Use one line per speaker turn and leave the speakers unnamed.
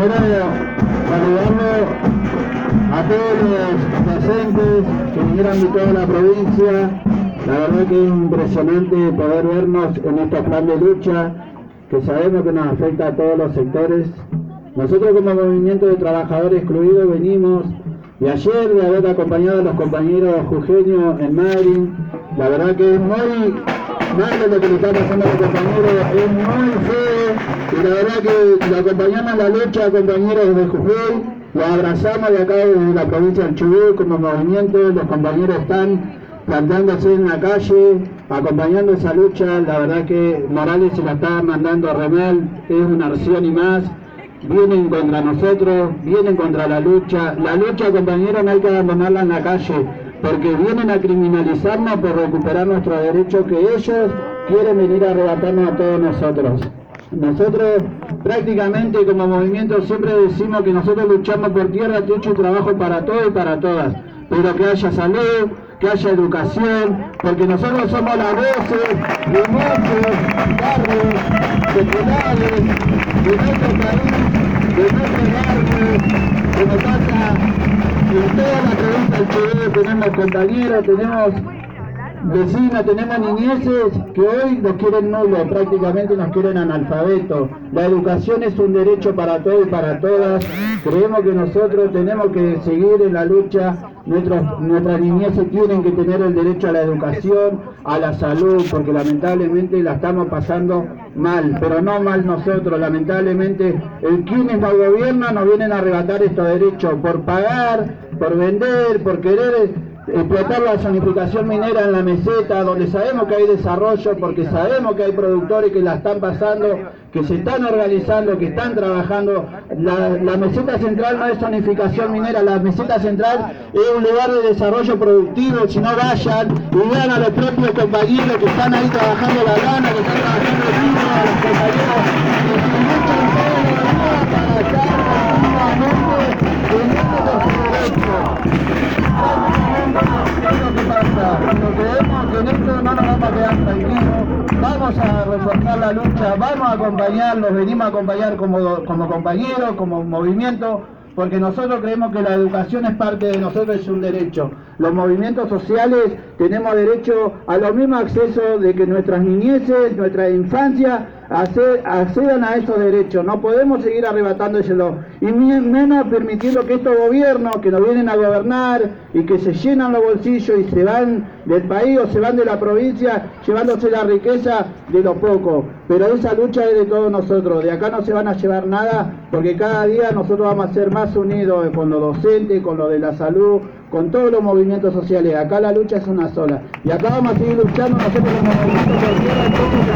primero saludarlo a todos los docentes que vinieron de toda la provincia. La verdad que es impresionante poder vernos en este plan de lucha que sabemos que nos afecta a todos los sectores. Nosotros como movimiento de trabajadores excluidos venimos de ayer de haber acompañado a los compañeros jujeños en Madrid. La verdad que es muy malo lo que le está pasando a los compañeros, es muy feo, y la verdad que lo acompañamos en la lucha, compañeros de Jujuy, los abrazamos de acá de la provincia del Chubut como movimiento. Los compañeros están plantándose en la calle, acompañando esa lucha. La verdad que Morales se la está mandando a remar, es una acción y más. Vienen contra nosotros, vienen contra la lucha. La lucha, compañeros, no hay que abandonarla en la calle, porque vienen a criminalizarnos por recuperar nuestros derechos que ellos quieren venir a arrebatarnos a todos nosotros. Nosotros prácticamente como movimiento siempre decimos que nosotros luchamos por tierra, techo y trabajo para todos y para todas, pero que haya salud, que haya educación, porque nosotros somos las voces de muchos barrios populares de nuestro país, de nuestro barrio, que nos pasa en toda la provincia del Chubut. Tenemos compañeros, tenemos vecinos, tenemos niñeces que hoy nos quieren nulos, prácticamente nos quieren analfabetos. La educación es un derecho para todos y para todas. Creemos que nosotros tenemos que seguir en la lucha. Nuestras niñeces tienen que tener el derecho a la educación, a la salud, porque lamentablemente la estamos pasando mal, pero no mal nosotros. Lamentablemente quienes nos gobiernan nos vienen a arrebatar estos derechos por pagar, por vender, por querer explotar la zonificación minera en la meseta, donde sabemos que hay desarrollo, porque sabemos que hay productores que la están pasando, que se están organizando, que están trabajando. La meseta central no es zonificación minera, la meseta central es un lugar de desarrollo productivo. Si no, vayan y vean a los propios compañeros que están ahí trabajando la lana, que están trabajando el vino, a los compañeros que se luchan todos los días para estar continuamente teniendo los derechos. ¿Qué pasa? Cuando creemos que en esto no nos vamos a quedar tranquilos, vamos a reforzar la lucha, vamos a acompañarlos, venimos a acompañar como compañeros, como movimiento, porque nosotros creemos que la educación es parte de nosotros, es un derecho. Los movimientos sociales tenemos derecho a los mismos accesos de que nuestras niñeces, nuestra infancia accedan a esos derechos. No podemos seguir arrebatándoselos, y menos permitiendo que estos gobiernos que nos vienen a gobernar y que se llenan los bolsillos y se van del país o se van de la provincia llevándose la riqueza de los pocos. Pero esa lucha es de todos nosotros. De acá no se van a llevar nada, porque cada día nosotros vamos a ser más unidos con los docentes, con los de la salud, con todos los movimientos sociales. Acá la lucha es una sola, y acá vamos a seguir luchando nosotros como movimiento por tierra,